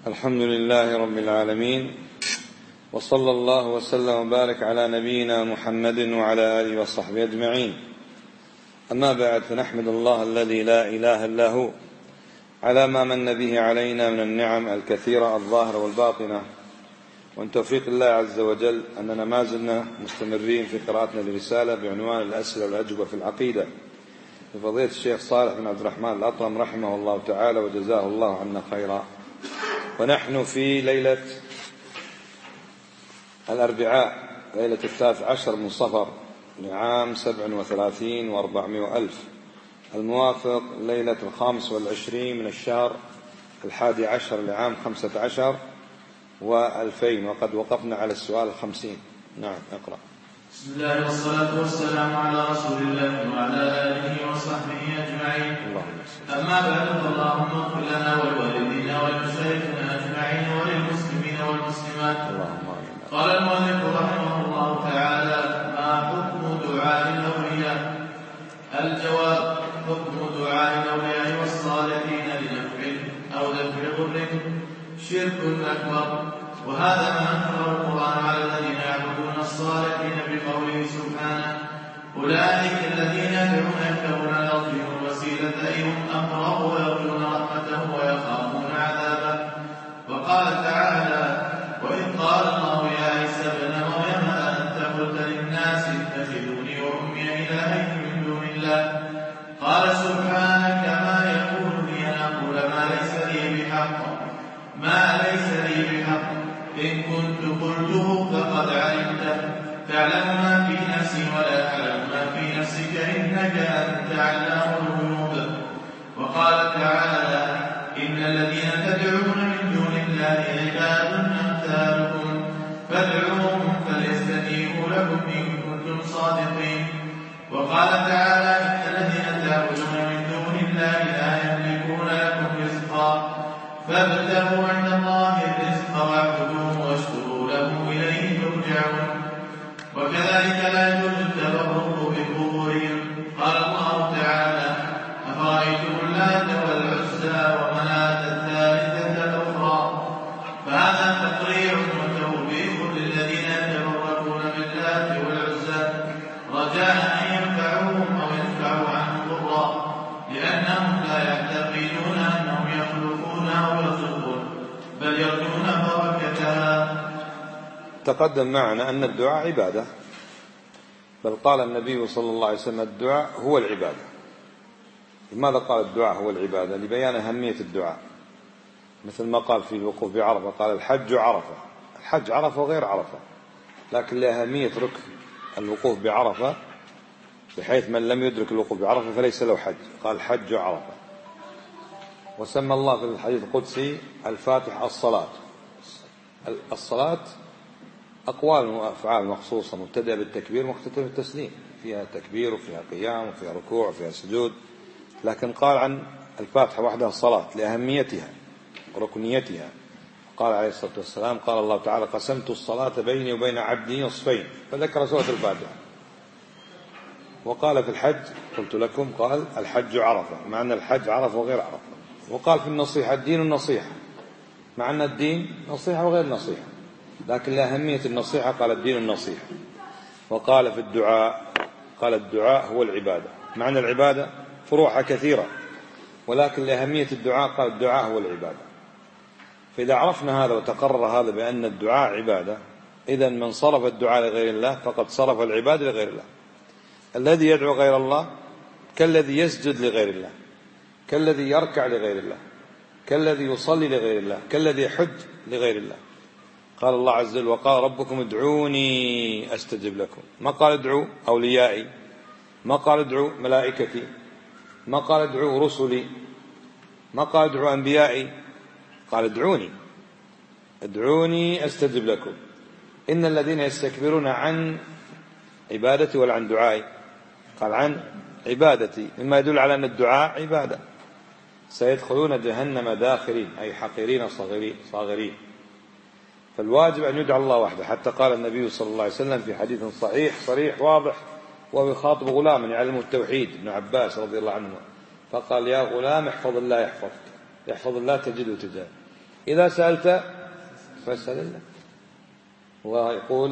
الحمد لله رب العالمين، وصلى الله وسلم وبارك على نبينا محمد وعلى آله وصحبه أجمعين. أما بعد، فنحمد الله الذي لا إله إلا هو على ما من به علينا من النعم الكثيرة الظاهرة والباطنة، ومن توفيق الله عز وجل أننا ما زلنا مستمرين في قراءتنا لرسالة بعنوان الأسئلة والأجوبة في العقيدة لفضيلة الشيخ صالح بن عبد الرحمن الأطرم رحمه الله تعالى وجزاه الله عنا خيرا. ونحن في ليلة الأربعاء، ليلة 13 من صفر لعام 37 و400 ألف، الموافق ليلة 25 من الشهر 11 لعام 15 و2000، وقد وقفنا على السؤال 50. نعم، اقرأ. بسم الله والصلاة والسلام على رسول الله وعلى آله وصحبه أجمعين. أما بعد، فاللهم اغفر لنا ولوالدينا ولمشايخنا أجمعين وللمسلمين والمسلمات. قال المؤلف رحمه الله تعالى: ما حكم دعاء الأولياء؟ الجواب: حكم دعاء الأولياء والصالحين لنفع أو دفع ضر شرك أكبر، وهذا ما أنكره القرآن على الذين يعبدون الصالحين بقوله سبحانه: أولئك الذين يدعون يبتغون إلى ربهم الوسيلة أيهم أقرب ويرجون رحمته ويخافون عذابه. وقال تعالى: وإذ قال الله يا عيسى ابن مريم أأنت قلت للناس اتخذوني وأمي إلهين من دون الله؟ قال سبحانك ما يكون لي أن أقول ما ليس لي بحق، إن كنت قلته فقد علمته، تعلم ما في نفسي ولا أعلم ما في نفسك، إنك أنت علام الغيوب. وقال تعالى: إن الذين تدعون من دون الله عباد أمثالكم فادعوهم فليستجيبوا لكم إن كنتم صادقين. وقال تعالى: إن الذين تعبدون من دون الله لا يملكون لكم رزقا فابتغوا عند الله الرزق واعبدوه واشكروا له إليه ترجعون. وكذلك لا يجوز التبرك بقبورهم. قال الله تعالى: أفرأيتم اللات والعزى ومناة الثالثة الأخرى؟ فهذا تقريع وتوبيخ للذين يتبركون باللات والعزى رجاء أن ينفعوهم أو يدفعوا عنهم ضرا، لأنهم لا يعتقدون أنهم يخلقون أو يرزقون، بل يرجون بركتها. تقدم معنا أن الدعاء عبادة، بل قال النبي صلى الله عليه وسلم: الدعاء هو العبادة. لماذا قال الدعاء هو العبادة؟ لبيان أهمية الدعاء، مثل ما قال في الوقوف بعرفة، قال الحج عرفة. الحج عرفة وغير عرفة، لكن لأهمية ركن الوقوف بعرفة، بحيث من لم يدرك الوقوف بعرفة فليس له حج، قال الحج عرفة. وسمى الله في الحديث القدسي الفاتح الصلاة. الصلاة أقوال وأفعال مخصوصة، مبتدأ بالتكبير مختتم بالتسليم، فيها تكبير وفيها قيام وفيها ركوع وفيها سجود، لكن قال عن الفاتحة وحدها الصلاة لأهميتها وركنيتها. قال عليه الصلاة والسلام: قال الله تعالى: قسمت الصلاة بيني وبين عبدي نصفين، فذكر سورة الفاتحة. وقال في الحج: قلت لكم، قال الحج عرفة، مع أن الحج عرفة وغير عرفة. وقال في النصيحة: الدين النصيحة، مع أن الدين نصيحة وغير نصيحة، لكن لأهمية النصيحة قال الدين النصيحة. وقال في الدعاء: قال الدعاء هو العبادة، مع أن العبادة فروعها كثيرة، ولكن لأهمية الدعاء قال الدعاء هو العبادة. فإذا عرفنا هذا وتقرر هذا بأن الدعاء عبادة، إذن من صرف الدعاء لغير الله فقد صرف العبادة لغير الله. الذي يدعو غير الله كالذي يسجد لغير الله، كالذي يركع لغير الله، كالذي يصلي لغير الله، كالذي يحج لغير الله. قال الله عز وجل: وقال ربكم ادعوني أستجب لكم. ما قال ادعوا أوليائي، ما قال ادعوا ملائكتي، ما قال ادعوا رسلي، ما قال ادعوا أنبيائي، قال ادعوني أستجب لكم. إن الذين يستكبرون عن عبادتي ولا عن دعائي، قال عن عبادتي، مما يدل على أن الدعاء عبادة. سيدخلون جهنم داخرين، أي حقيرين صاغرين. فالواجب أن يدعى الله وحده، حتى قال النبي صلى الله عليه وسلم في حديث صحيح صريح واضح، وهو يخاطب غلاما يعلم التوحيد، ابن عباس رضي الله عنه، فقال: يا غلام احفظ الله يحفظك، يحفظ الله تجده تجاهك. إذا سألت فاسأل الله. الله يقول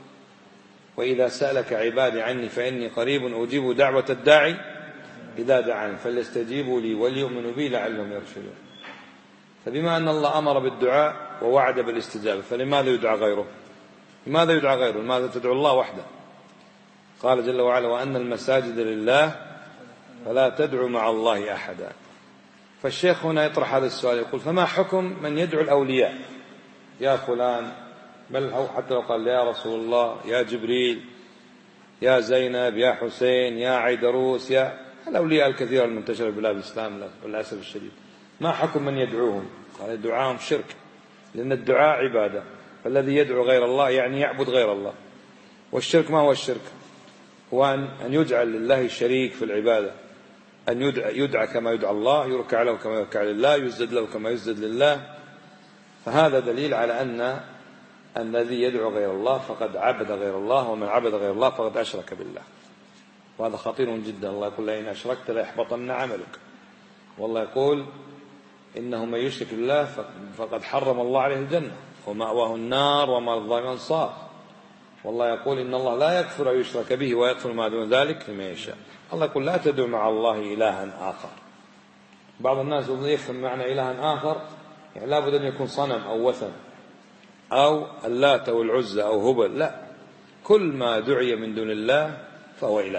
وإذا سألك عبادي عني فإني قريب أجيب دعوة الداعي إذا دعاني فليستجيبوا لي وليؤمنوا بي لعلهم يرشدون. فبما أن الله أمر بالدعاء ووعد بالاستجابة فلماذا يدعى غيره؟ لماذا يدعى غيره؟ لماذا تدعو الله وحده؟ قال جل وعلا وأن المساجد لله فلا تدعو مع الله أحدا. فالشيخ هنا يطرح هذا السؤال يقول فما حكم من يدعو الأولياء يا فلان، بل أو حتى لو قال يا رسول الله يا جبريل يا زينب يا حسين يا عيدروس يا الأولياء الكثيرة المنتشرة في بلاد الإسلام للأسف الشديد، ما حكم من يدعوهم؟ قال دعاهم شرك، لأن الدعاء عبادة، فالذي يدعو غير الله يعني يعبد غير الله. والشرك ما هو الشرك؟ هو أن يجعل لله شريك في العبادة، أن يدعى كما يدعى الله، يركع له كما يركع لله، يسجد له كما يسجد لله. فهذا دليل على أن الذي يدعو غير الله فقد عبد غير الله، ومن عبد غير الله فقد أشرك بالله، وهذا خطير جدا. الله يقول لئن أشركت ليحبطن عملك، والله يقول إنه من يشرك بالله فقد حرم الله عليه الجنة ومأواه النار وما للظالمين أنصار. والله يقول إن الله لا يغفر أن يشرك به ويغفر ما دون ذلك لمن يشاء. الله يقول لا تدعو مع الله إلها آخر. بعض الناس يفهم معنى إلها آخر يعني لابد أن يكون صنم أو وثن أو اللات أو العزى أو هبل، لا، كل ما دعي من دون الله فهو إله،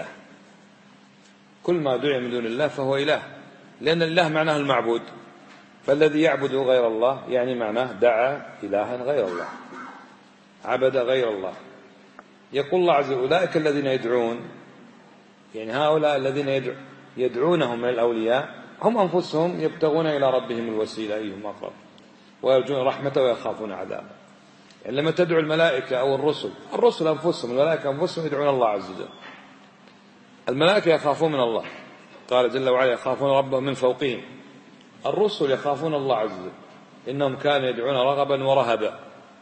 كل ما دعي من دون الله فهو إله، لأن الله معناه المعبود، فالذي يعبد غير الله يعني معناه دعا إلها غير الله، عبد غير الله. يقول الله عز وجل أولئك الذين يدعون، يعني هؤلاء الذين يدعونهم من الأولياء هم أنفسهم يبتغون إلى ربهم الوسيلة أيهم أقرب ويرجون رحمته ويخافون عذابه. يعني لما تدعو الملائكة أو الرسل أنفسهم، الملائكة أنفسهم يدعون الله عز وجل. الملائكة يخافون من الله، قال جل وعلا يخافون ربهم من فوقهم. الرسل يخافون الله عز وجل إنهم كانوا يدعون رغبا ورهبا.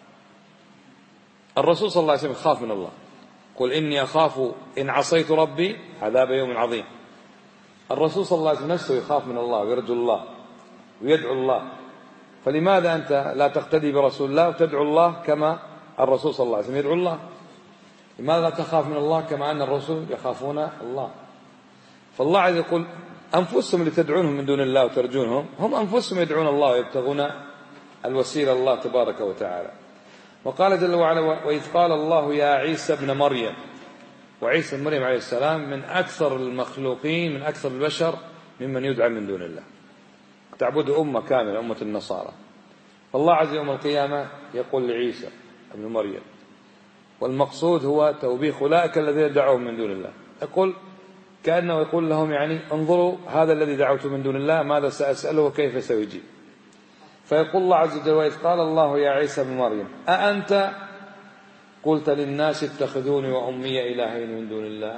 الرسول صلى الله عليه وسلم يخاف من الله، قل إني أخاف إن عصيت ربي عذاب يوم عظيم. الرسول صلى الله عليه وسلم نفسه يخاف من الله ويرجو الله ويدعو الله. فلماذا أنت لا تقتدي برسول الله وتدعو الله كما الرسول صلى الله عليه وسلم يدعو الله؟ لماذا لا تخاف من الله كما أن الرسل يخافون الله؟ فالله عز وجل يقول أنفسهم اللي تدعونهم من دون الله وترجونهم هم أنفسهم يدعون الله ويبتغون الوسيلة الله تبارك وتعالى. وقال جل وعلا وإذ قال الله يا عيسى ابن مريم، وعيسى ابن مريم عليه السلام من أكثر المخلوقين، من أكثر البشر ممن يدعى من دون الله، تعبد أمة كاملة، أمة النصارى. فالله عز وجل يوم القيامة يقول لعيسى ابن مريم، والمقصود هو توبيخ أولئك الذين دعوهم من دون الله، يقول كأنه يقول لهم يعني انظروا هذا الذي دعوته من دون الله ماذا سأسأله وكيف سيجيب. فيقول الله عز وجل وإذ قال الله يا عيسى ابن مريم أأنت قلت للناس اتخذوني وأمي إلهين من دون الله؟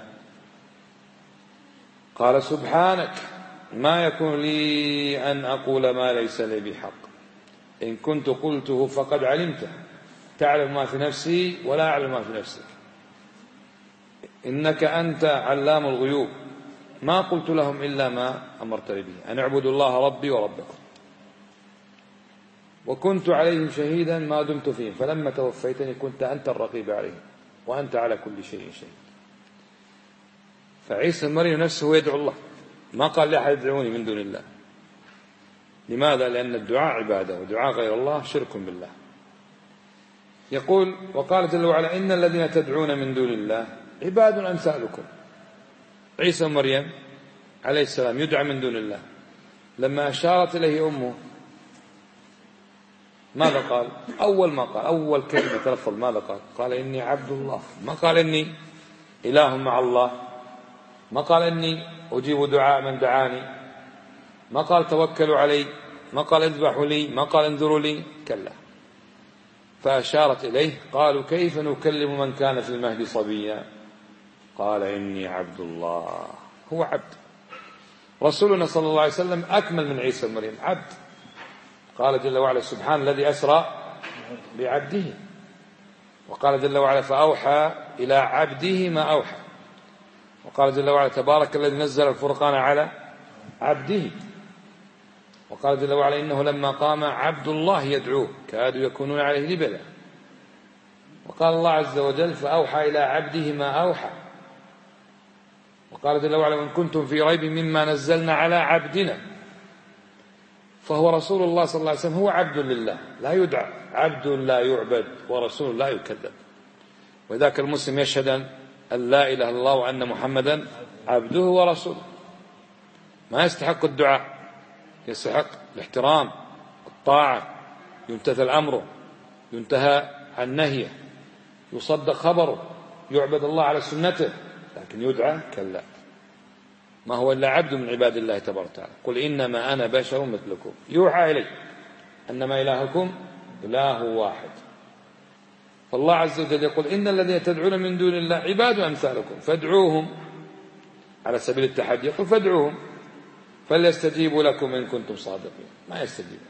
قال سبحانك ما يكون لي أن أقول ما ليس لي بحق، إن كنت قلته فقد علمته تعلم ما في نفسي ولا أعلم ما في نفسك إنك أنت علام الغيوب ما قلت لهم إلا ما أمرتني به أن اعبدوا الله ربي وربكم وكنت عليهم شهيدا ما دمت فيهم فلما توفيتني كنت أنت الرقيب عليهم وأنت على كل شيء شهيد. فعيسى مريم نفسه يدعو الله، ما قال لأحد يدعوني من دون الله. لماذا؟ لأن الدعاء عبادة ودعاء غير الله شرك بالله. يقول وقال جل وعلا إن الذين تدعون من دون الله عباد أمثالكم. عيسى مريم عليه السلام يدعى من دون الله، لما أشارت إليه أمه ماذا قال؟ أول ما قال أول كلمة تلفظ ماذا قال؟ قال إني عبد الله، ما قال إني إله مع الله، ما قال إني أجيب دعاء من دعاني، ما قال توكلوا علي، ما قال اذبحوا لي، ما قال انذروا لي، كلا. فأشارت إليه قالوا كيف نكلم من كان في المهد صبيا قال إني عبد الله. هو عبد. رسولنا صلى الله عليه وسلم أكمل من عيسى مريم، عبد. قال جل وعلا سبحان الذي أسرى بعبده، وقال جل وعلا فأوحى إلى عبده ما أوحى، وقال جل وعلا تبارك الذي نزل الفرقان على عبده. وقال جل وعلا إنه لما قام عبد الله يدعوه كادوا يكونون عليه لبدا. وقال الله عز وجل فأوحى إلى عبده ما أوحى. وقال جل وعلا وإن كنتم في ريب مما نزلنا على عبدنا، فهو رسول الله صلى الله عليه وسلم هو عبد لله لا يدعى، عبد لا يعبد ورسول لا يكذب. وذاك المسلم يشهد أن لا إله إلا الله وأن محمدا عبده ورسوله، ما يستحق الدعاء، يستحق الاحترام، الطاعة، يمتثل أمره، ينتهى عن نهيه، يصدق خبره، يعبد الله على سنته. لكن يدعى كلا، ما هو إلا عبد من عباد الله تبارك وتعالى. قل إنما أنا بشر مثلكم يوحى إلي أنما إلهكم إله واحد. فالله عز وجل يقول إن الذين تدعون من دون الله عباد أمثالكم فادعوهم على سبيل التحدي. يقول فادعوهم فليستجيبوا لكم إن كنتم صادقين. ما يستجيبون،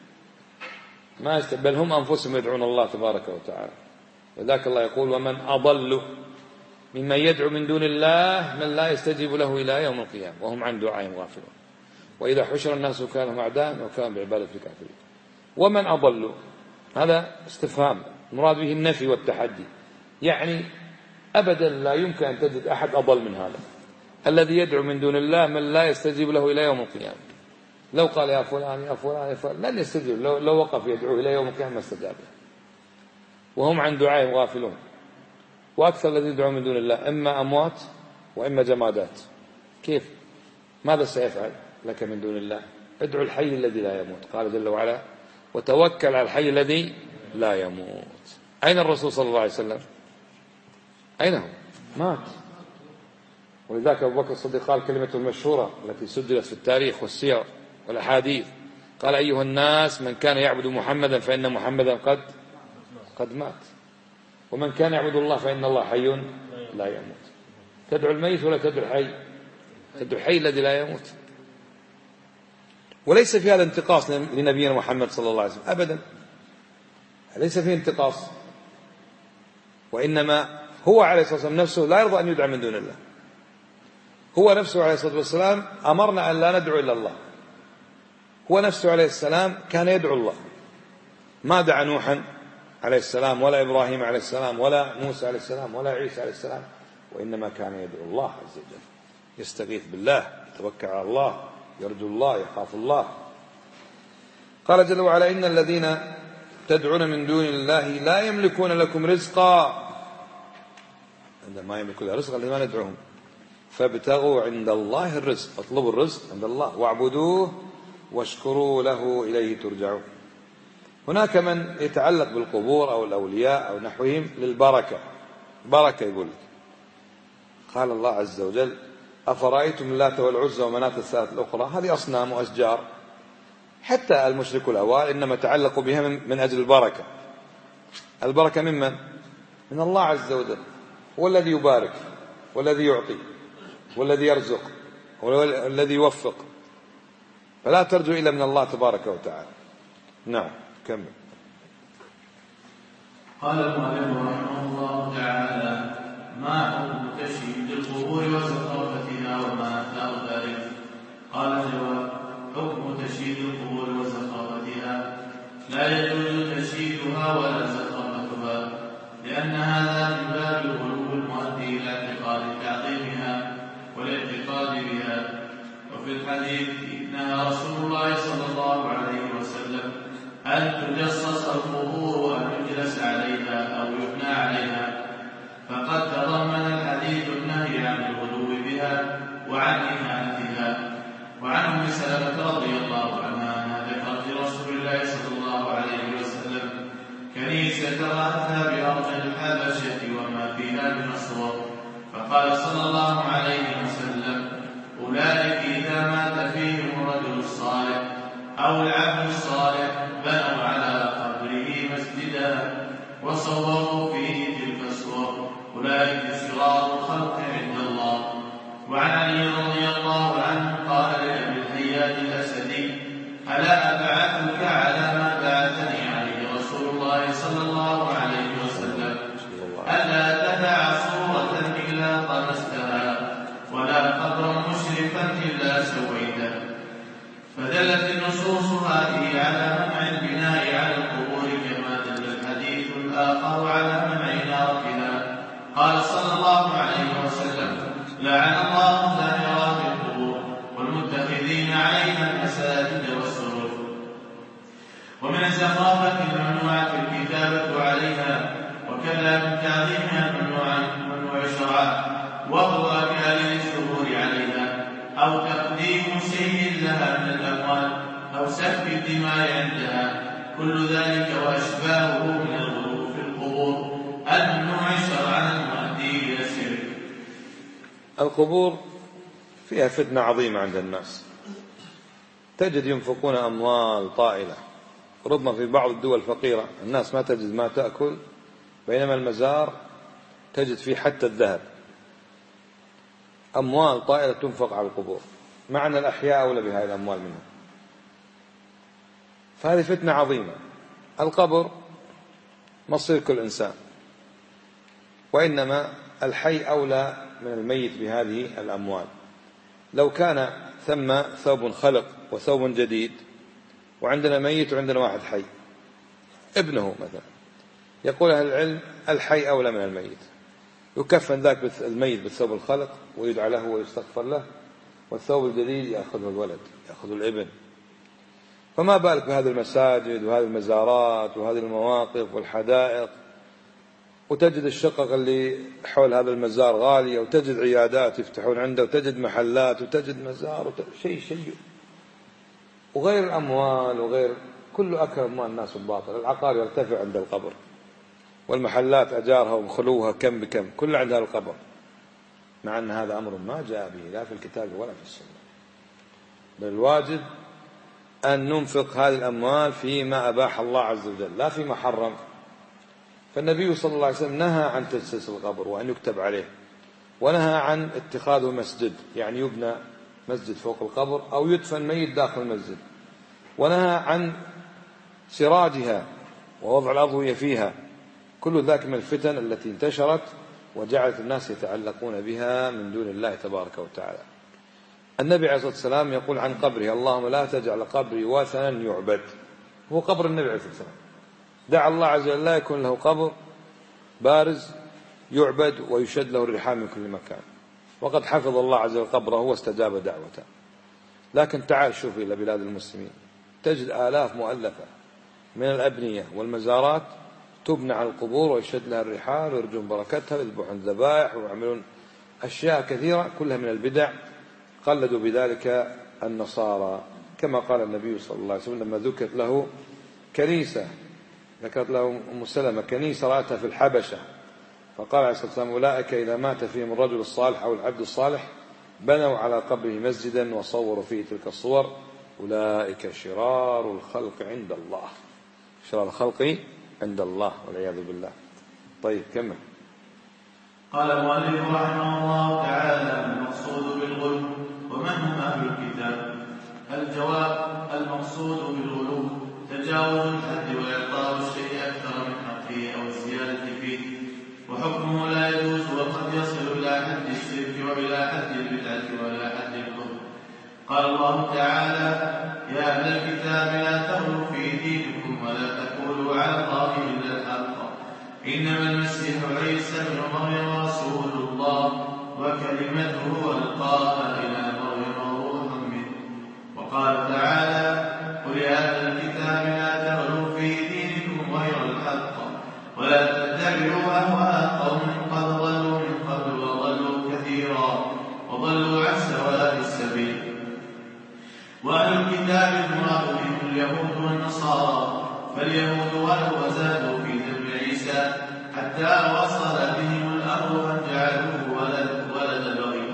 بل هم أنفسهم يدعون الله تبارك وتعالى. وذاك الله يقول ومن أضل ممن يدعو من دون الله من لا يستجيب له إلى يوم القيامة وهم عن دعائهم غافلون. وإذا حشر الناس كانوا أعداء وكانوا بعبادة الكافرين. ومن أضل هذا استفهام مراد به النفي والتحدي، يعني أبدا لا يمكن أن تجد أحد أضل من هذا الذي يدعو من دون الله من لا يستجيب له إلى يوم القيامة. لو قال يا فلان يا فلان يا فلان لن يستجيب، لو وقف يدعو إلى يوم القيامة ما استجاب له وهم عن دعائهم غافلون. وأكثر الذين يدعون من دون الله إما أموات وإما جمادات. كيف؟ ماذا سيفعل لك من دون الله؟ ادعو الحي الذي لا يموت. قال جل وعلا وتوكل على الحي الذي لا يموت. أين الرسول صلى الله عليه وسلم؟ أين هو؟ مات. ولذلك أبو بكر الصديق قال كلمة المشهورة التي سجلت في التاريخ والسير والأحاديث، قال أيها الناس من كان يعبد محمدا فإن محمدا قد مات، ومن كان يعبد الله فإن الله حي لا يموت. تدعو الميت ولا تدعو الحي؟ تدعو الحي الذي لا يموت. وليس في هذا انتقاص لنبينا محمد صلى الله عليه وسلم أبدا، ليس فيه انتقاص، وإنما هو عليه الصلاة والسلام نفسه لا يرضى أن يدعى من دون الله. هو نفسه عليه الصلاة والسلام أمرنا أن لا ندعو إلا الله. هو نفسه عليه السلام كان يدعو الله، ما دعا نوحا عليه السلام ولا إبراهيم عليه السلام ولا موسى عليه السلام ولا عيسى عليه السلام، وإنما كان يدعو الله عز وجل، يستغيث بالله، يتوكل على الله، يرجو الله، يخاف الله. قال جل وعلا إن الذين تدعون من دون الله لا يملكون لكم رزقا. عندما يملكون رزقا لما ندعوهم فابتغوا عند الله الرزق، اطلبوا الرزق عند الله واعبدوه واشكروا له إليه ترجعون. هناك من يتعلق بالقبور أو الأولياء أو نحوهم للبركة، بركة يقول لك. قال الله عز وجل أفرأيتم اللات والعزى ومناة الثالث الأخرى، هذه أصنام وأشجار. حتى المشرك الأوائل إنما تعلقوا بها من أجل البركة. البركة ممن؟ من الله عز وجل، هو الذي يبارك والذي يعطي والذي يرزق والذي يوفق، فلا ترجو إلا من الله تبارك وتعالى. نعم كمل. قال المؤلف رحمه الله تعالى ما حكم تشييد القبور وزخرفتها وما أثار ذلك؟ قال جواب حكم تشييد القبور وزخرفتها لا يجوز تشييدها ولا زخرفتها، لأن هذا من باب الغلو المؤدي إلى اعتقاد تعظيمها والاعتقاد بها. وفي الحديث نهى رسول الله صلى الله عليه وسلم أن تجصص القبور وأن يجلس عليها أو يبنى عليها، فقد تضمن الحديث النهي عن الغلو بها وعن إهانتها. وعن أم سلمة رضي الله عنها أنها ذكرت لرسول الله صلى الله عليه وسلم كنيسة رأتها بأرض الحبشة وما فيها من الصور، فقال صلى الله عليه وسلم أولئك إذا مات فيهم الرجل الصالح أو العبد الصالح بنوا على قبره مسجدا وصوروا فيه تلك الصور، أولئك شرار الخلق عند الله. وعن علي رضي الله عنه قال لأبي الحيات الأسدي ألا أبعثك على ما بعثني عليه رسول الله صلى الله عليه وسلم ألا تدع صورة إلا طمستها ولا قبرا مشرفا إلا سويته. فدلت النصوص عليها المساجد والسرج. ومن الزخرفة الممنوعة الكتابة عليها، وكذا من تعظيمها الممنوع شرعا، وهو كإعلان الشهور عليها، أو تقديم شيء لها من الأموال، أو سفك الدماء عندها، كل ذلك وأشباهه من الغلو في القبور الممنوع شرعا المؤدي إلى الشرك. القبور فيها فتنة عظيمة عند الناس، تجد ينفقون أموال طائلة، ربما في بعض الدول الفقيرة الناس ما تجد ما تأكل، بينما المزار تجد فيه حتى الذهب، أموال طائلة تنفق على القبور، مع أن الأحياء أولى بهذه الأموال منها. فهذه فتنة عظيمة. القبر مصير كل إنسان، وإنما الحي أولى من الميت بهذه الأموال. لو كان ثم ثوب خلق وثوب جديد، وعندنا ميت وعندنا واحد حي، ابنه مثلا، يقول أهل العلم الحي أولى من الميت، يكفن ذاك الميت بالثوب الخلق ويدعى له ويستغفر له، والثوب الجديد يأخذه الولد، يأخذه الابن. فما بالك بهذه المساجد وهذه المزارات وهذه المواقف والحدائق، وتجد الشقق اللي حول هذا المزار غالية، وتجد عيادات يفتحون عنده، وتجد محلات، وتجد مزار، شيء وغير الأموال وغير كله أكل أموال الناس الباطل. العقار يرتفع عند القبر، والمحلات أجارها وخلوها كم بكم كل عندها القبر، مع أن هذا أمر ما جاء به لا في الكتاب ولا في السنة. بل الواجب أن ننفق هذه الأموال فيما أباح الله عز وجل، لا فيما حرم. فالنبي صلى الله عليه وسلم نهى عن تجسيس القبر وأن يكتب عليه، ونهى عن اتخاذه مسجد، يعني يبنى مسجد فوق القبر أو يدفن ميت داخل المسجد، ونهى عن سراجها ووضع الأضوية فيها. كل ذلك من الفتن التي انتشرت وجعلت الناس يتعلقون بها من دون الله تبارك وتعالى. النبي عليه الصلاة والسلام يقول عن قبره: اللهم لا تجعل قبري وثنا يعبد. هو قبر النبي عليه الصلاة والسلام، دعا الله عز وجل لا يكون له قبر بارز يعبد ويشد له الرحال من كل مكان، وقد حفظ الله عز وجل قبره واستجاب دعوته. لكن تعال شوف إلى بلاد المسلمين، تجد آلاف مؤلفة من الأبنية والمزارات تبنى على القبور ويشد لها الرحال ويرجون بركتها ويذبحون ذبائح ويعملون أشياء كثيرة كلها من البدع. قلدوا بذلك النصارى، كما قال النبي صلى الله عليه وسلم لما ذكرت له كنيسة، ذكرت له أم سلمة كنيسة رأتها في الحبشة، فقال عليه الصلاة والسلام: أولئك إذا مات فيهم الرجل الصالح أو العبد الصالح بنوا على قبره مسجدا وصوروا فيه تلك الصور، أولئك شرار الخلق عند الله. شرار الخلق عند الله والعياذ بالله. طيب كمل. قال المؤلف رحمه الله تعالى: المقصود بالغلو ومن هم أهل الكتاب؟ الجواب: المقصود بالغلو تجاوز الحد وإعطاء الشيء أكثر من حقه أو الزيادة فيه، وحكمه لا يجوز، وقد يصل إلى حد الشرك وإلى حد البدعة وإلى حد الكفر. قال الله تعالى: يا أهل الكتاب لا تغلوا في دينكم ولا تقولوا على الله إلا الحق، إنما المسيح عيسى ابن مريم رسول الله وكلمته ألقاها إلى مريم وروح منه. وقال تعالى: قل يا أهل الكتاب لا تغلوا في دينكم غير الحق ولا تتبعوا أهواء قوم قد ضلوا من قبل وضلوا كثيرا وضلوا عن سواء السبيل. وأهل الكتاب المراد بهم اليهود والنصارى، فاليهود ولو زادوا في ذنب عيسى حتى وصل بهم الأمر أن جعلوه ولد بغي.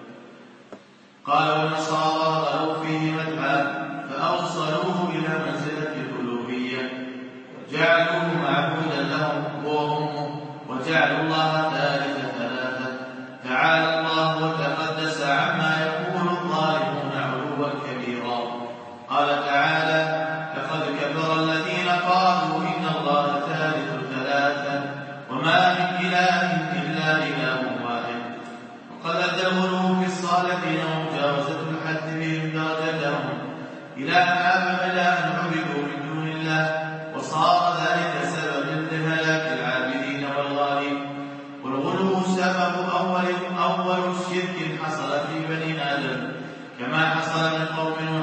قال: والنصارى غلوا فيه مدحا فأوصلوه إلى منزلة الألوهية وجعلوه معبودا لهم وأمه، وجعلوا الله ثالثة. تعالى الله وتقدس عما يقول الظالمون علوا كبيرا. قال تعالى: لقد كفر الذين قالوا إن الله ثالث ثلاثة وما من إله إلا إله واحد. وقد أدخلوا في الصالحين ومجاوزة الحد بهم درجتهم إلى أن عبدوا من دون الله، وصار ذلك سببا لهلاك العابدين والغالين. والغلو سبب أول شرك حصل في بني آدم، كما حصل من قوم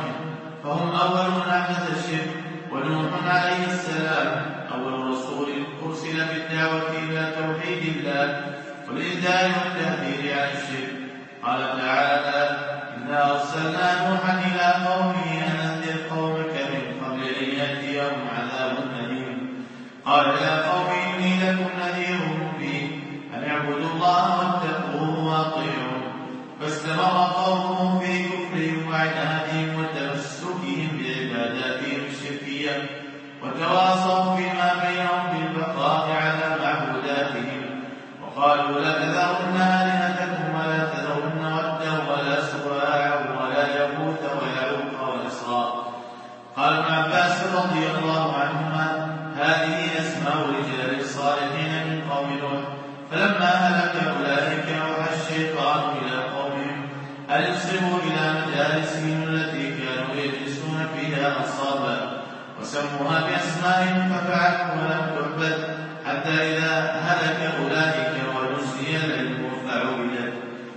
أرسل بالدعوة إلى توحيد الله والإنذار والتهديد عن الشرك. قال تعالى: إنا أرسلنا نوحا إلى قومه أن أنذر قومك من قبل أن يأتيهم عذاب أليم. قال: يا قوم إني لكم نذير مبين أن اعبدوا الله واتقوه وأطيعون. فاستمر قومه في كفرهم وعنادهم وتمسكهم بعباداتهم الشركية، وتواصوا فيما بينهم بالبقاء على معبوداتهم، وقالوا: لا تذرن آلهتكم ولا تذرن ودا ولا سواعا ولا يغوث ويعوق ونسرا. قال ابن عباس رضي الله عنهما: هذه أسماء رجال الصالحين من قوم نوح. فلما هلك أولئك أوحى الشيطان إلى قومهم أن يصرفوا إلى مجالسهم التي كانوا يجلسون فيها أنصابا، وسموها بأسمائهم ففعلوا ولم تعبد، حتى إذا هلك أولئك ونسي العلم فعبد.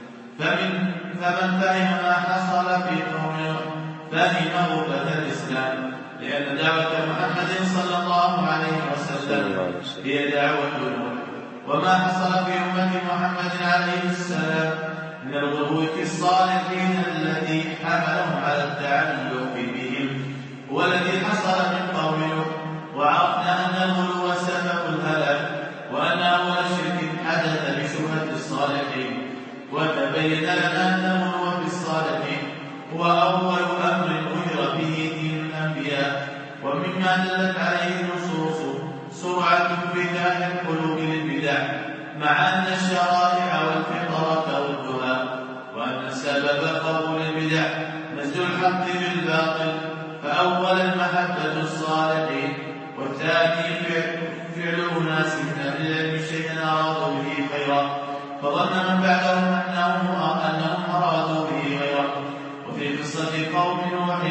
فمن فهم ما حصل في قوم نوح فهم غربة الإسلام، لأن دعوة محمد صلى الله عليه وسلم هي دعوة نوح. وما حصل في أمة محمد عليه السلام من الغلو في الصالحين الذي حملهم على التعلق بهم هو الذي حصل من قوم نوح. وعرفنا أن الغلو سبب الهلاك، وأن أول شرك حدث بشبهة الصالحين. وتبين لنا أن الغلو في الصالحين هو أول أمر أمر به دين الأنبياء، ومما دلت عليه النصوص سرعة انفتاح القلوب للبدع، مع أن الشرائع والفطرة تردها، وأن سبب قبول البدع نزل الحق بالباطل. فأول المحبة الصالحين، والثاني فعل أناس من أهل العلم شيئا أرادوا به خيرا، فظن من بعدهم أنهم أرادوا به غيره. وفي قصة قوم نوح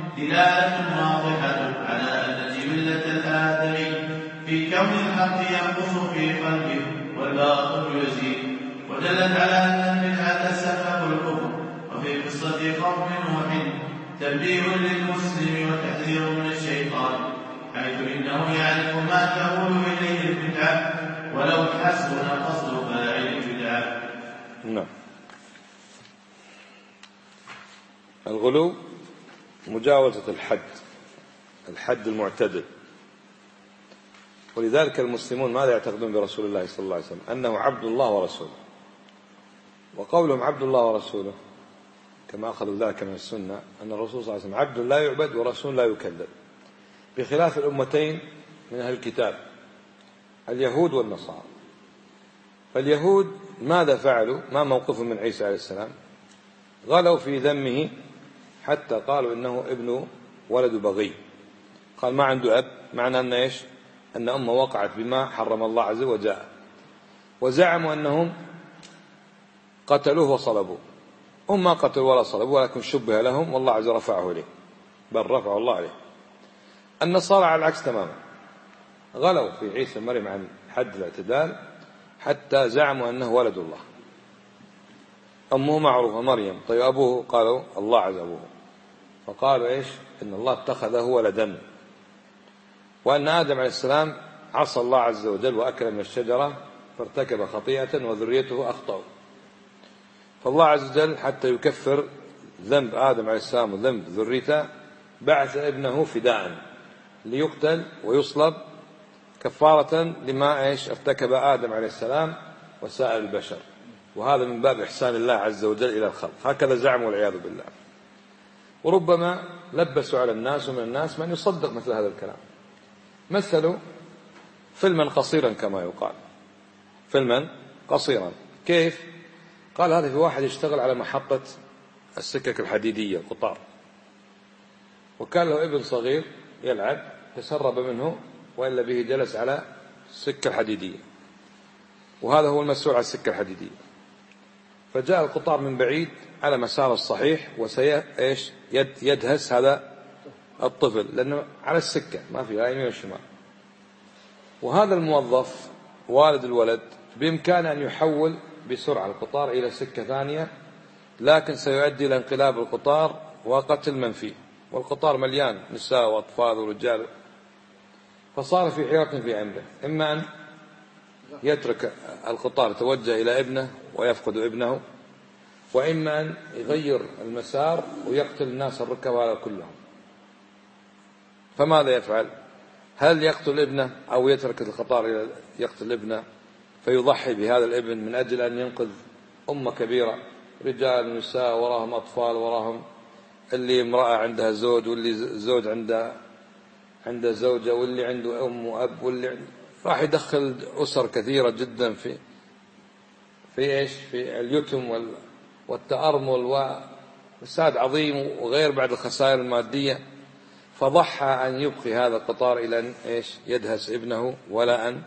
دلالة واضحة على أن جبلة الآدمي في كون الحق ينقص في قلبه والباطل يزيد، ودلت على أن البدعة سبب الكفر. وفي قصة قوم نوح تنبيه للمسلم وتحذير من الشيطان، حيث إنه يعرف ما تقول إليه البدعة ولو حسن قصد فاعل البدعة. نعم. الغلو مجاوزة الحد المعتدل. ولذلك المسلمون ماذا يعتقدون برسول الله صلى الله عليه وسلم؟ أنه عبد الله ورسوله. وقولهم عبد الله ورسوله كما أخذوا ذلك من السنة أن الرسول صلى الله عليه وسلم عبد لا يعبد ورسول لا يكذب، بخلاف الأمتين من أهل الكتاب اليهود والنصارى. فاليهود ماذا فعلوا؟ ما موقفهم من عيسى عليه السلام؟ غلوا في ذمه حتى قالوا إنه ابن ولد بغي. قال ما عنده أب، معنى أن إيش؟ أن أمه وقعت بما حرم الله عز وجل. وزعموا أنهم قتلوه وصلبوه. هم ما قتلوا ولا صلبوا، ولكن شبه لهم والله عز رفعه إليه، بل رفعه الله عليه. النصارى على العكس تماما، غلوا في عيسى مريم عن حد الاعتدال حتى زعموا أنه ولد الله. أمه معروفة مريم، طيب أبوه؟ قالوا الله عز أبوه. فقالوا إيش؟ إن الله اتخذه ولدا، وأن آدم عليه السلام عصى الله عز وجل وأكل من الشجرة فارتكب خطيئة وذريته أخطأوا. فالله عز وجل حتى يكفر ذنب آدم عليه السلام وذنب ذريته بعث ابنه فداء ليقتل ويصلب كفارة لما إيش ارتكب آدم عليه السلام وسائر البشر. وهذا من باب إحسان الله عز وجل إلى الخلق، هكذا زعموا والعياذ بالله. وربما لبسوا على الناس، ومن الناس من يصدق مثل هذا الكلام. مثلوا فيلما قصيرا كما يقال، فيلما قصيرا. كيف؟ قال هذا في واحد يشتغل على محطة السكك الحديدية القطار، وكان له ابن صغير يلعب، تسرب منه وإلا به جلس على السكة الحديدية، وهذا هو المسؤول على السكة الحديدية. فجاء القطار من بعيد على مساره الصحيح يدهس هذا الطفل، لأنه على السكة ما في لا يمين ولا شمال. وهذا الموظف والد الولد بإمكانه أن يحول بسرعة القطار إلى سكة ثانية، لكن سيؤدي إلى انقلاب القطار وقتل من فيه، والقطار مليان نساء وأطفال ورجال. فصار في حيرة في أمره، إما أن يترك القطار يتوجه إلى ابنه ويفقد ابنه، وإما أن يغير المسار ويقتل الناس الركب هذا كلهم. فماذا يفعل؟ هل يقتل ابنه أو يترك القطار يقتل ابنه فيضحي بهذا الابن من أجل أن ينقذ أمة كبيرة، رجال ونساء وراهم أطفال وراهم اللي امرأة عندها زوج، واللي زوج عنده زوجة، واللي عنده أم وأب، واللي راح يدخل أسر كثيرة جدا في اليتم والتأرمل وفساد عظيم وغير بعد الخسائر المادية. فضحى أن يبقي هذا القطار إلى أن يدهس ابنه، ولا أن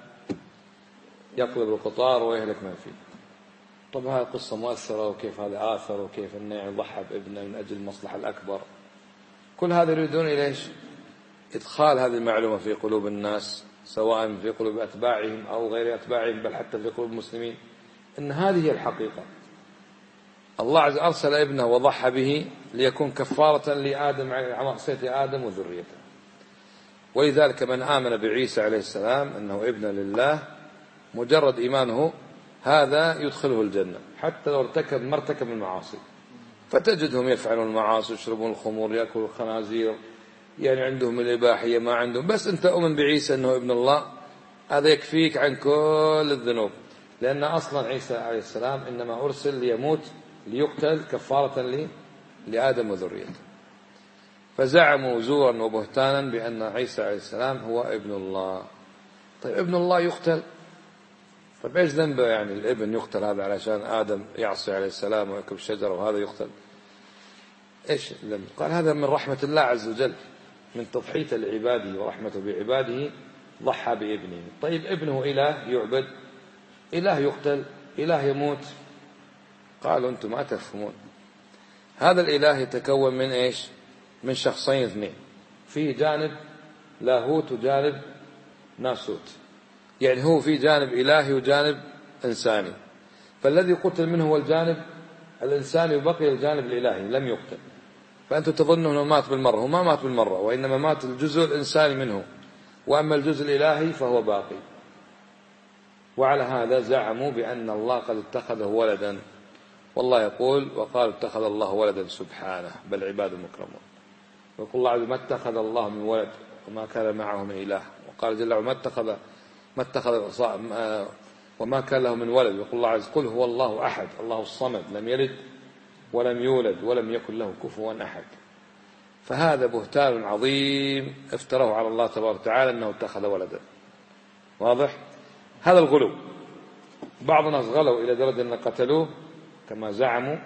يقلب القطار ويهلك ما فيه. طبعا هذه قصة مؤثرة، وكيف هذا آثر، وكيف أنه يضحى بابنه من أجل المصلحة الأكبر. كل هذا يريدون إلى إدخال هذه المعلومة في قلوب الناس، سواء في قلوب أتباعهم أو غير أتباعهم، بل حتى في قلوب المسلمين، أن هذه هي الحقيقة. الله عز وجل أرسل ابنه وضحى به ليكون كفارة لآدم على معصية آدم وذريته. ولذلك من آمن بعيسى عليه السلام أنه ابن لله، مجرد إيمانه هذا يدخله الجنة، حتى لو ارتكب ما ارتكب من المعاصي. فتجدهم يفعلون المعاصي، يشربون الخمور، يأكلون الخنازير، يعني عندهم الإباحية ما عندهم، بس أنت أؤمن بعيسى أنه ابن الله، هذا يكفيك عن كل الذنوب. لأن أصلا عيسى عليه السلام إنما أرسل ليموت ليقتل كفارة لآدم وذريته. فزعموا زورا وبهتانا بأن عيسى عليه السلام هو ابن الله. طيب ابن الله يقتل؟ طيب ايش ذنبه يعني الابن يقتل هذا علشان آدم يعصي عليه السلام ويأكل الشجرة وهذا يقتل؟ ايش الذنب؟ قال هذا من رحمة الله عز وجل، من تضحيته لعباده ورحمته بعباده ضحى بابنه. طيب ابنه إله يعبد، إله يقتل، إله يموت؟ قالوا أنتم ما تفهمون. هذا الإله يتكون من إيش؟ من شخصين اثنين، فيه جانب لاهوت وجانب ناسوت، يعني هو في جانب إلهي وجانب إنساني. فالذي قتل منه هو الجانب الإنساني، وبقي الجانب الإلهي لم يقتل. فأنتم تظنون أنه مات بالمرة، هو ما مات بالمرة، وإنما مات الجزء الإنساني منه، وأما الجزء الإلهي فهو باقي. وعلى هذا زعموا بأن الله قد اتخذه ولدا، والله يقول وقال اتخذ الله ولدا سبحانه، بل عباد مكرمون. يقول الله عز وجل ما اتخذ الله من ولد وما كان معه من إله، وقال جل وعلا ما اتخذ وما كان له من ولد. يقول الله عز وجل قل هو الله أحد الله الصمد لم يلد ولم يولد ولم يكن له كفوا أحد. فهذا بهتان عظيم افتراه على الله تبارك وتعالى أنه اتخذ ولدا. واضح؟ هذا الغلو. بعض الناس غلوا إلى درجة أن قتلوه كما زعموا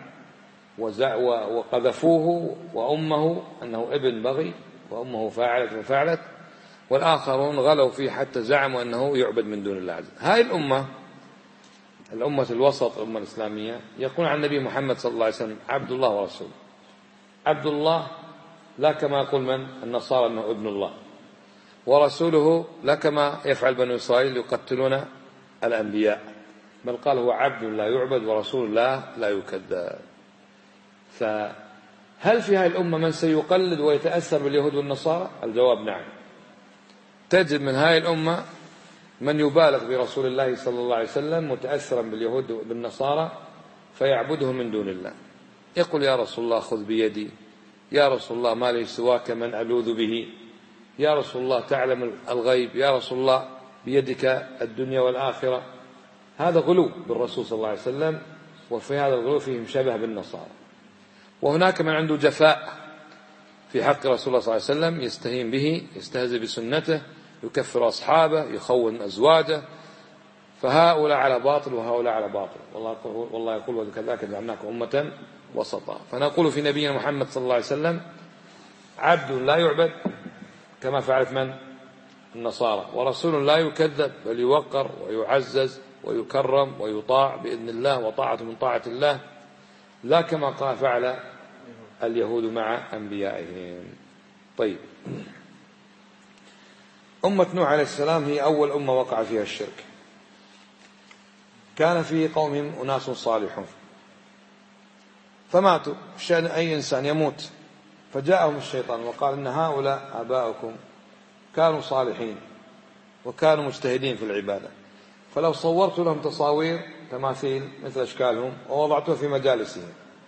وقذفوه وأمه أنه ابن بغي وأمه فاعلت وفعلت، والآخرون غلوا فيه حتى زعموا أنه يعبد من دون الله عز وجل. هاي الأمة الوسط، الأمة الإسلامية، يقول عن النبي محمد صلى الله عليه وسلم عبد الله ورسوله. عبد الله لا كما يقول من النصارى أنه ابن الله، ورسوله لا كما يفعل بنو إسرائيل يقتلون الأنبياء، بل قال هو عبد لا يعبد ورسول الله لا يكذب. فهل في هذه الأمة من سيقلد ويتأثر باليهود والنصارى؟ الجواب نعم. تجد من هذه الأمة من يبالغ برسول الله صلى الله عليه وسلم متأثرا باليهود وبالنصارى فيعبدهم من دون الله. يقول يا رسول الله خذ بيدي، يا رسول الله ما لي سواك من ألوذ به، يا رسول الله تعلم الغيب، يا رسول الله بيدك الدنيا والآخرة. هذا غلو بالرسول صلى الله عليه وسلم، وفي هذا الغلو فيهم شبه بالنصارى. وهناك من عنده جفاء في حق رسول الله صلى الله عليه وسلم، يستهين به، يستهزئ بسنته، يكفر أصحابه، يخون أزواجه. فهؤلاء على باطل وهؤلاء على باطل. والله يقول وكذلك جعلناكم أمة وسطا. فنقول في نبينا محمد صلى الله عليه وسلم عبد لا يعبد كما فعلت من النصارى، ورسول لا يكذب بل يوقر ويعزز ويكرم ويطاع بإذن الله، وطاعة من طاعة الله، لا كما قال فعل اليهود مع أنبيائهم. طيب، أمة نوح عليه السلام هي أول أمة وقع فيها الشرك. كان في قومهم أناس صالحون فماتوا، شأن أي إنسان يموت، فجاءهم الشيطان وقال إن هؤلاء آباؤكم كانوا صالحين وكانوا مجتهدين في العبادة، فلو صورت لهم تصاوير تماثيل مثل أشكالهم ووضعتها في مجالسهم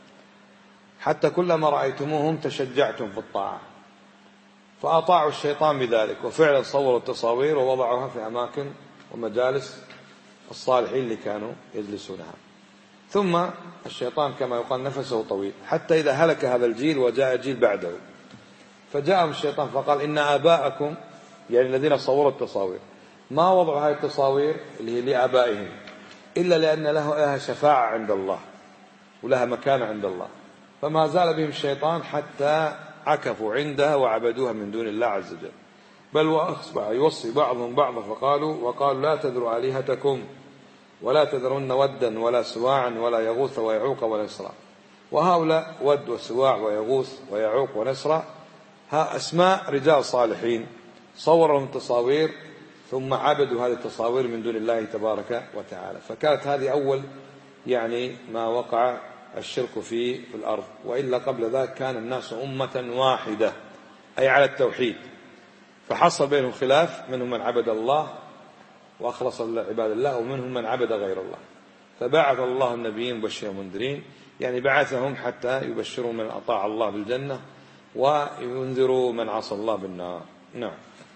حتى كلما رأيتموهم تشجعتم في الطاعة، فأطاعوا الشيطان بذلك، وفعلا صوروا التصاوير ووضعوها في أماكن ومجالس الصالحين اللي كانوا يجلسونها. ثم الشيطان كما يقال نفسه طويل، حتى إذا هلك هذا الجيل وجاء جيل بعده، فجاءهم الشيطان فقال إن آباءكم، يعني الذين صوروا التصاوير، ما وضعوا هذه التصاوير اللي هي لآبائهم إلا لأن لها شفاعة عند الله ولها مكانة عند الله، فما زال بهم الشيطان حتى عكفوا عندها وعبدوها من دون الله عز وجل. بل وأصبح يوصي بعضهم بعضا وقالوا لا تذروا آلهتكم ولا تذرون ودا ولا سواعا ولا يغوث ويعوق ونسرا. وهؤلاء ود وسواع ويغوث ويعوق ونسرا ها أسماء رجال صالحين صوروا لهم تصاوير ثم عبدوا هذه التصاوير من دون الله تبارك وتعالى. فكانت هذه أول يعني ما وقع الشرك في الأرض، وإلا قبل ذلك كان الناس أمة واحدة أي على التوحيد، فحصل بينهم خلاف، منهم من عبد الله وأخلص لعباد الله ومنهم من عبد غير الله، فبعث الله النبيين مبشرين ومنذرين، يعني بعثهم حتى يبشروا من أطاع الله بالجنة وينذروا من عصى الله بالنار. نعم.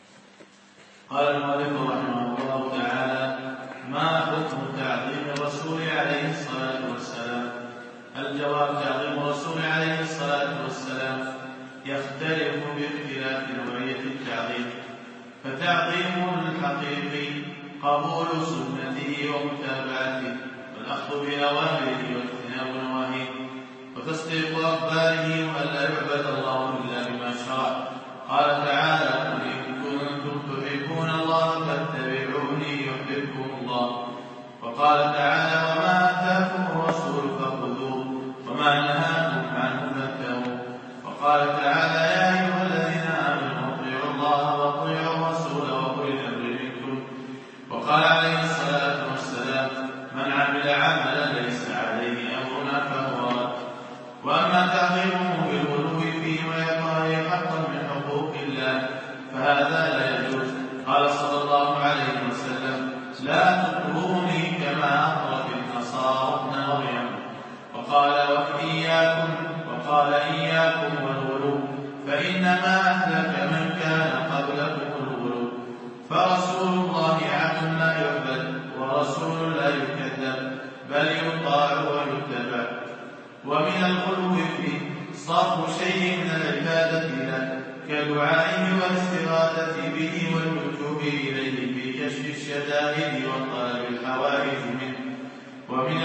قال المؤلف رحمه الله تعالى: ما حكم تعظيم الرسول عليه الصلاة والسلام؟ الجواب: تعظيم الرسول عليه الصلاة والسلام يختلف باختلاف نوعية التعظيم، فتعظيمه الحقيقي قبول سنته ومتابعته والأخذ بأوامره واجتناب نواهيه وتصديق أخباره وأن لا يعبد الله إلا بما شرع. قال تعالى: قل إن كنتم تحبون الله فاتبعوني يحببكم الله. وقال تعالى: وما آتاكم الرسول فخذوه وما نهاكم عنه فانتهوا. وقال تعالى: يا أيها الذين آمنوا أطيعوا الله وأطيعوا الرسول وأولي الأمر منكم. وقال عليه الصلاة والسلام: من عمل عملا ليس عليه أمرنا فهو رد. وأما تعظيمه بالغلو فيه وإعطائه حقا من حقوق الله فهذا لا يجوز. قال صلى الله عليه وسلم: لا تطروني كما أطرت النصارى ابن مريم. وقال إياكم والغلو فإنما أهلك من كان قبلكم الغلو. فرسول الله عبد لا يعبد ورسول لا يكذب بل يطاع ويتبع. ومن الغلو فيه صرف شيء من العبادة له كدعائه والاستغاثة به واللجوء إليه في كشف الشدائد وطلب الحوائج منه. ومن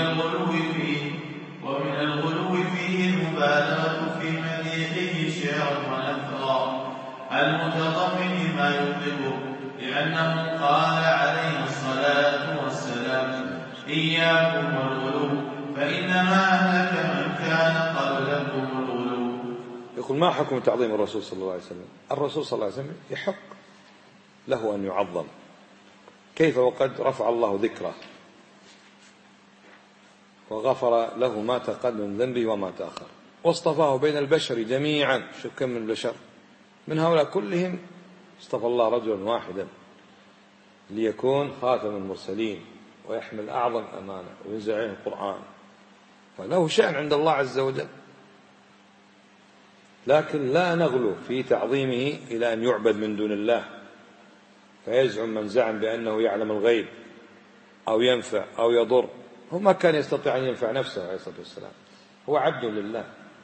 الغلو فيه المبالغة في مديحه شعرا ونثرا المتضمن ما يطلبه، لأنه قال عليه الصلاة والسلام: إياكم والغلو فإنما أهلك من كان قبلكم الغلو. يقول: ما حكم تعظيم الرسول صلى الله عليه وسلم؟ الرسول صلى الله عليه وسلم يحق له أن يعظم، كيف وقد رفع الله ذكره وغفر له ما تقدم من ذنبه وما تأخر، واصطفاه بين البشر جميعا. شوف كم من البشر، من هؤلاء كلهم اصطفى الله رجلا واحدا ليكون خاتم المرسلين ويحمل أعظم أمانة وينزل عليه القرآن، فله شأن عند الله عز وجل. لكن لا نغلو في تعظيمه إلى أن يعبد من دون الله، فيزعم من زعم بأنه يعلم الغيب أو ينفع أو يضر. هو ما كان يستطيع أن ينفع نفسه عليه الصلاة والسلام، هو عبد لله.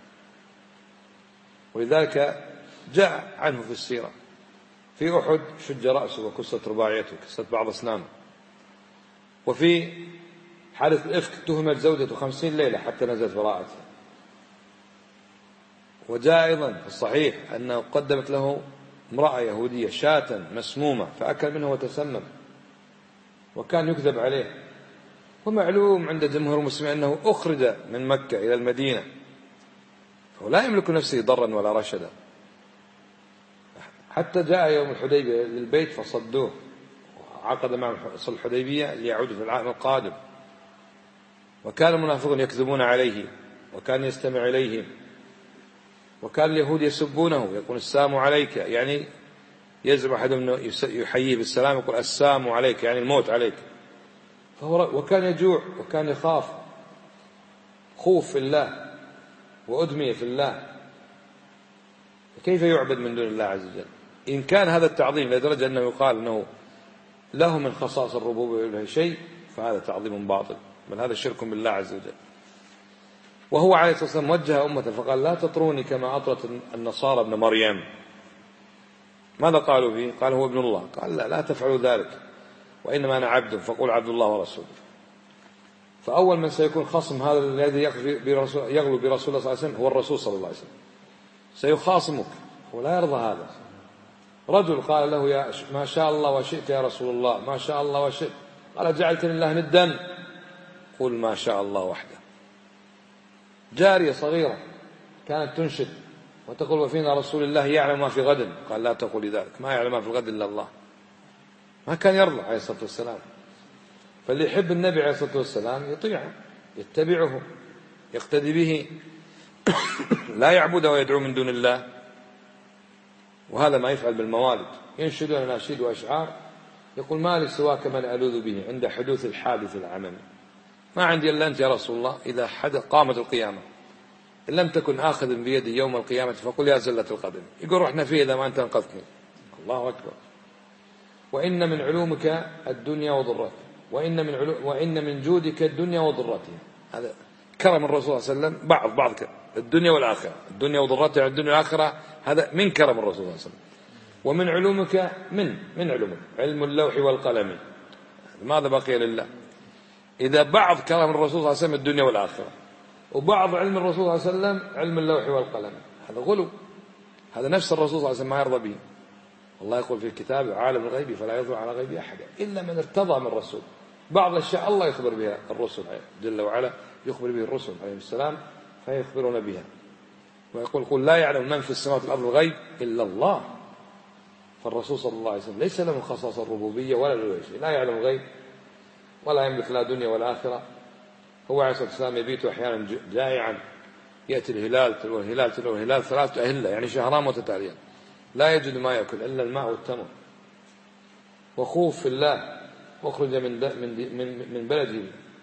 ولذلك جاء عنه في السيرة في أحد شج رأسه وكست رباعيته وكست بعض أسنانه. وفي حادث الإفك تهمت زوجته 50 ليلة حتى نزلت براءته. وجاء أيضا في الصحيح أنه قدمت له امرأة يهودية شاة مسمومة فأكل منه وتسمم، وكان يكذب عليه. ومعلوم عند جمهور المسلمين أنه أخرج من مكة إلى المدينة، فهو لا يملك نفسه ضرا ولا رشدا. حتى جاء يوم الحديبية للبيت فصدوه، وعقد معهم صلح الحديبية ليعود في العام القادم. وكان المنافقون يكذبون عليه وكان يستمع إليهم، وكان اليهود يسبونه يقول: السلام عليك، يعني يزعم أحدهم أنه يحييه بالسلام يقول السلام عليك يعني الموت عليك. وكان يجوع وكان يخاف خوف في الله وأدمية في الله، كيف يعبد من دون الله عز وجل؟ إن كان هذا التعظيم لدرجة أنه يقال أنه له من خصائص الربوبية له شيء فهذا تعظيم باطل، بل هذا شرك بالله عز وجل. وهو عليه الصلاة والسلام وجه أمته فقال لا تطروني كما أطرت النصارى ابن مريم. ماذا قالوا فيه؟ قال هو ابن الله. قال لا تفعلوا ذلك، وإنما أنا عبد فقول عبد الله ورسوله. فأول من سيكون خصم هذا الذي يغلو برسول الله صلى الله عليه وسلم هو الرسول صلى الله عليه وسلم، سيخاصمك ولا يرضى هذا. رجل قال له يا ما شاء الله وشئت يا رسول الله، ما شاء الله وشئت. قال جعلتني الله ندا؟ قل ما شاء الله وحده. جارية صغيرة كانت تنشد وتقول وفينا رسول الله يعلم ما في غد. قال لا تقولي ذلك، ما يعلم ما في الغد إلا الله. ما كان يرضى عليه الصلاة والسلام. فاللي يحب النبي عليه الصلاة والسلام يطيعه يتبعه يقتدي به لا يعبد ويدعو من دون الله. وهذا ما يفعل بالموالد، ينشدون أناشيد وأشعار يقول ما لي سواك من ألوذ به عند حدوث الحادث العممي. ما عندي إلا أنت يا رسول الله إذا قامت القيامة، إن لم تكن آخذ بيدي يوم القيامة فقل يا زلة القدم. يقول رحنا فيه إذا ما أنت أنقذتني. الله أكبر. وإن من علومك الدنيا وضرتها، وإن من جودك الدنيا وضرتها. هذا كرم الرسول صلى الله عليه وسلم. بعض الدنيا والآخرة، الدنيا وضرتها الدنيا والآخرة، هذا من كرم الرسول صلى الله عليه وسلم. ومن علومك من علومك علم اللوح والقلم. ماذا بقي لله؟ إذا بعض كرم الرسول صلى الله عليه وسلم الدنيا والآخرة، وبعض علم الرسول صلى الله عليه وسلم علم اللوح والقلم، هذا غلو. هذا نفس الرسول صلى الله عليه وسلم ما يرضى به. الله يقول في الكتاب عالم الغيب فلا يظهر على غيبه أحدا إلا من ارتضى من الرسول. بعض الأشياء الله يخبر بها الرسل جل وعلا، يخبر به الرسل عليه السلام فيخبرون بها. ويقول قل لا يعلم من في السماوات والأرض الغيب إلا الله. فالرسول صلى الله عليه وسلم ليس له من خصائص الربوبية ولا له شيء، لا يعلم الغيب ولا يملك لا دنيا ولا آخرة. هو عليه الصلاة والسلام يبيت أحيانا جائعا، يأتي الهلال تلو الهلال تلو الهلال 3 أهلة يعني شهران متتاليا، لا يجد ما يأكل إلا الماء والتمر. وخوف في الله واخرج من بلده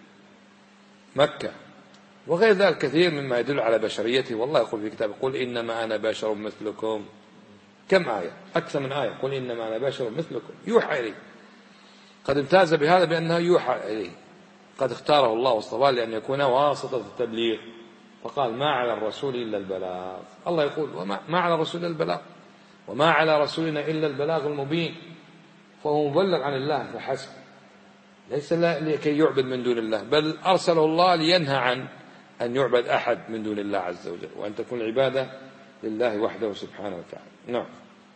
مكة وغير ذلك كثير مما يدل على بشريته. والله يقول في كتابه قل إنما أنا بشر مثلكم. كم آية؟ أكثر من آية. قل إنما أنا بشر مثلكم يوحى إليه. قد امتاز بهذا بأنه يوحى إليه، قد اختاره الله واصطفاه لأن يكون واسطة التبليغ، فقال ما على الرسول إلا البلاغ. الله يقول ما على الرسول إلا البلاغ، وما على رسولنا إلا البلاغ المبين. فهو مبلغ عن الله فحسب، ليس لكي يعبد من دون الله، بل أرسله الله لينهى عن أن يعبد أحد من دون الله عز وجل، وأن تكون العبادة لله وحده سبحانه وتعالى. نعم.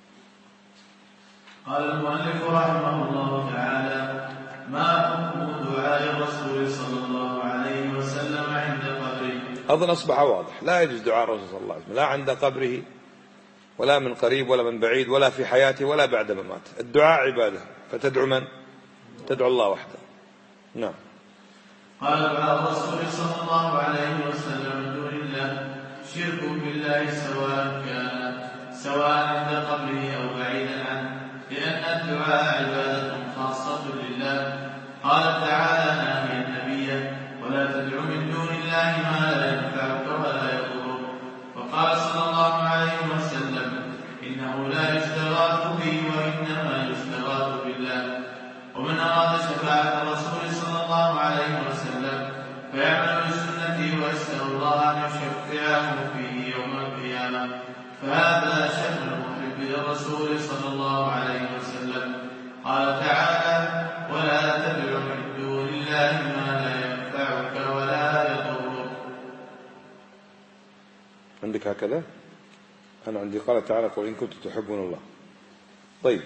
قال المؤلف رحمه الله تعالى ما حكم دعاء الرسول صلى الله عليه وسلم عند قبره؟ أظن أصبح واضح. لا يجوز دعاء الرسول صلى الله عليه وسلم لا عند قبره ولا من قريب ولا من بعيد ولا في حياته ولا بعد مماته. الدعاء عبادة، فتدعو من؟ تدعو الله وحده. نعم. قال دعاء الرسول صلى الله عليه وسلم من دون الله شرك بالله سواء عند قبره أو بعيدا عنه، لأن الدعاء عبادة خاصة لله. قال تعالى ناهيا نبيا ولا تدع من دون الله ما لا ينفعك ولا يضرك. وقال صلى الله عليه وسلم إنه لا يستغاث به وإنما يستغاث بالله. ومن أراد شفاعة الرسول صلى الله عليه وسلم فيعمل بسنته ويسأل الله أن يشفعه فيه يوم القيامة، فهذا شأن المحب للرسول صلى الله عليه وسلم. قال تعالى ولا تدع من دون الله ما لا ينفعك ولا يضرك. عندك هكذا؟ أنا عندي قال تعالى قل إن كنتم تحبون الله. طيب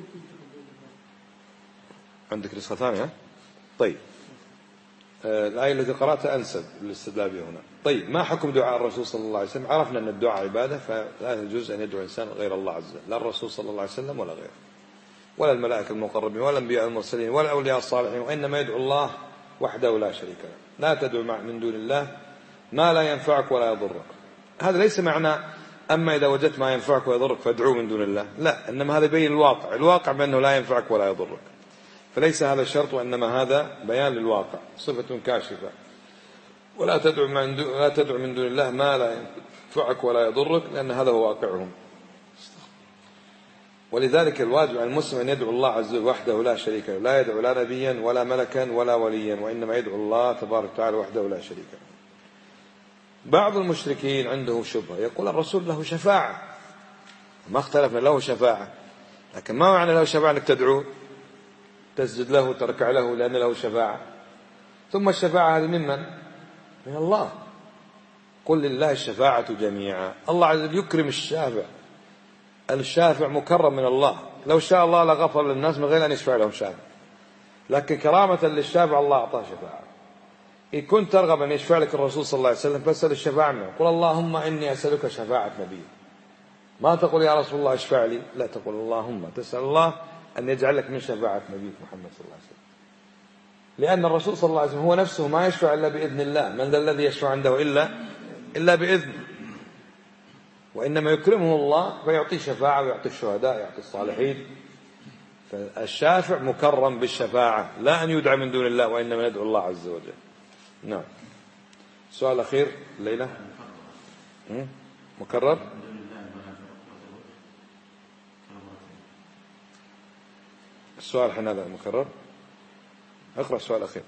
عندك نسخة ثانية؟ طيب الآية التي قرأتها أنسب للاستدلال بها هنا. طيب ما حكم دعاء الرسول صلى الله عليه وسلم؟ عرفنا أن الدعاء عبادة، فلا يجوز أن يدعو إنسان غير الله عز وجل، لا الرسول صلى الله عليه وسلم ولا غيره، ولا الملائكة المقربين ولا الأنبياء المرسلين ولا الأولياء الصالحين، وإنما يدعو الله وحده لا شريك له. لا تدعو من دون الله ما لا ينفعك ولا يضرك. هذا ليس معنى أما إذا وجدت ما ينفعك ويضرك فادعوه من دون الله، لا، إنما هذا يبين الواقع بأنه لا ينفعك ولا يضرك، فليس هذا الشرط، وإنما هذا بيان للواقع، صفة كاشفة. ولا تدعو من دون الله ما لا ينفعك ولا يضرك، لأن هذا هو واقعهم. ولذلك الواجب على المسلم أن يدعو الله عز وجل وحده لا شريك له، لا يدعو لا نبيا ولا ملكا ولا وليا، وإنما يدعو الله تبارك وتعالى وحده لا شريك له. بعض المشركين عنده شبهة، يقول الرسول له شفاعة، ما اختلفنا، له شفاعة، لكن ما معنى له شفاعة أنك تدعوه تسجد له وتركع له لأن له شفاعة؟ ثم الشفاعة هذه ممن؟ من الله. قل لله الشفاعة جميعا. الله عز وجل يكرم الشافع مكرم من الله، لو شاء الله لغفر للناس من غير أن يشفع لهم شافع، لكن كرامة للشافع الله أعطاه شفاعة. إن كنت ترغب أن يشفع لك الرسول صلى الله عليه وسلم فاسأل الشفاعة منه، قل اللهم إني أسألك شفاعة نبي. ما تقول يا رسول الله اشفع لي، لا، تقول اللهم، تسأل الله أن يجعل لك من شفاعة نبيك محمد صلى الله عليه وسلم، لأن الرسول صلى الله عليه وسلم هو نفسه ما يشفع إلا بإذن الله، من ذا الذي يشفع عنده إلا بإذنه، وإنما يكرمه الله فيعطي شفاعة ويعطي الشهداء ويعطي الصالحين. فالشافع مكرم بالشفاعة، لا أن يدعى من دون الله، وإنما يدعو الله عز وجل. نعم. السؤال الأخير الليلة مكرر. السؤال حين هذا مكرر. اقرأ السؤال الأخير.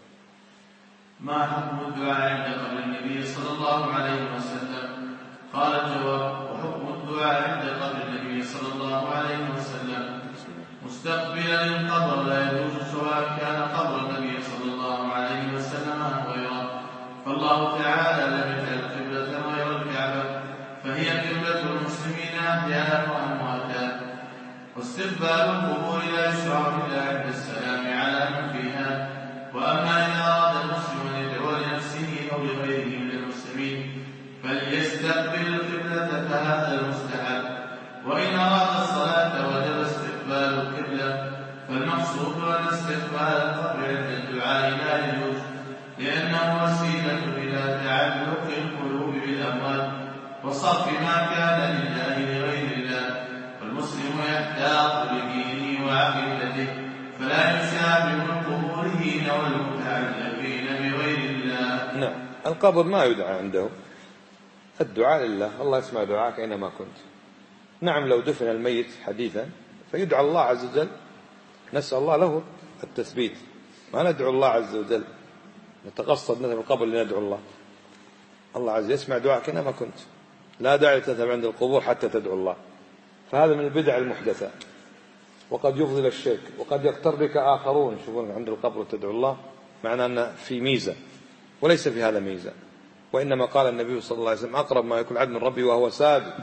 ما حكم الدعاء عند قبر النبي صلى الله عليه وسلم؟ قال الجواب: وحكم الدعاء عند قبر النبي صلى الله عليه وسلم مستقبلا القبر لا يجوز، سواء كان قبر النبي صلى الله عليه وسلم أم غيره، فالله تعالى لم يجعل قبلة غير الكعبة، فهي قبلة المسلمين أحيانا وأمواتا، واستقبال القبور لا يشرع إلا عند السلام على من فيها. وأما إذا أراد المسلم أن يدعو لنفسه أو لغيره من المسلمين فليستقبل القبلة، فهذا المستحب. وإن أراد الصلاة وجب استقبال القبلة، فالمقصود أن استقبال القبر عند الدعاء لا يجوز، لأنه وسيلة إلى تعلق القلوب بالأموات وصرف ما كان لله لغير الله، والمسلم يحتاط لدينه وعقيدته، فلا يشابه القبوريين والمتعلقين بغير الله. نعم، القبر ما يدعى عنده، الدعاء لله، الله يسمع دعاءك أينما كنت. نعم، لو دفن الميت حديثا فيدعى الله عز وجل، نسأل الله له التثبيت، ما ندعو الله عز وجل نتقصد نذهب القبر لندعو الله. الله عز وجل يسمع دعاءك أينما كنت، لا داعي تذهب عند القبور حتى تدعو الله، فهذا من البدع المحدثة، وقد يفضي إلى الشرك، وقد يقتر بك آخرون يشوفون عند القبر تدعو الله، معنى أن في ميزة، وليس في هذا ميزة. وإنما قال النبي صلى الله عليه وسلم: أقرب ما يكون العبد من ربي وهو ساجد،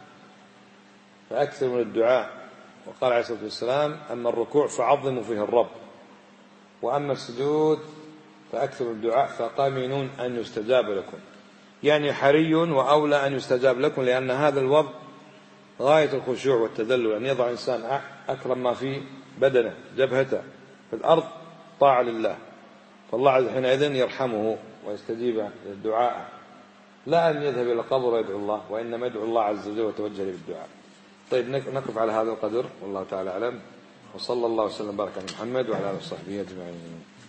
فأكثر من الدعاء. وقال عليه الصلاة والسلام: أما الركوع فعظموا فيه الرب، وأما السجود فأكثر الدعاء فقامنون أن يستجاب لكم، يعني حري وأولى أن يستجاب لكم، لأن هذا الوضع غاية الخشوع والتذلل، أن يضع إنسان أكرم ما في بدنه جبهته في الأرض طاعة لله، فالله عز وجل حينئذ يرحمه ويستجيب للدعاء، لا أن يذهب إلى القبر ويدعو الله، وإنما يدعو الله عز وجل وتوجه بالدعاء. طيب، نقف على هذا القدر، والله تعالى أعلم، وصلى الله وسلم وبارك على محمد وعلى آله وصحبه أجمعين.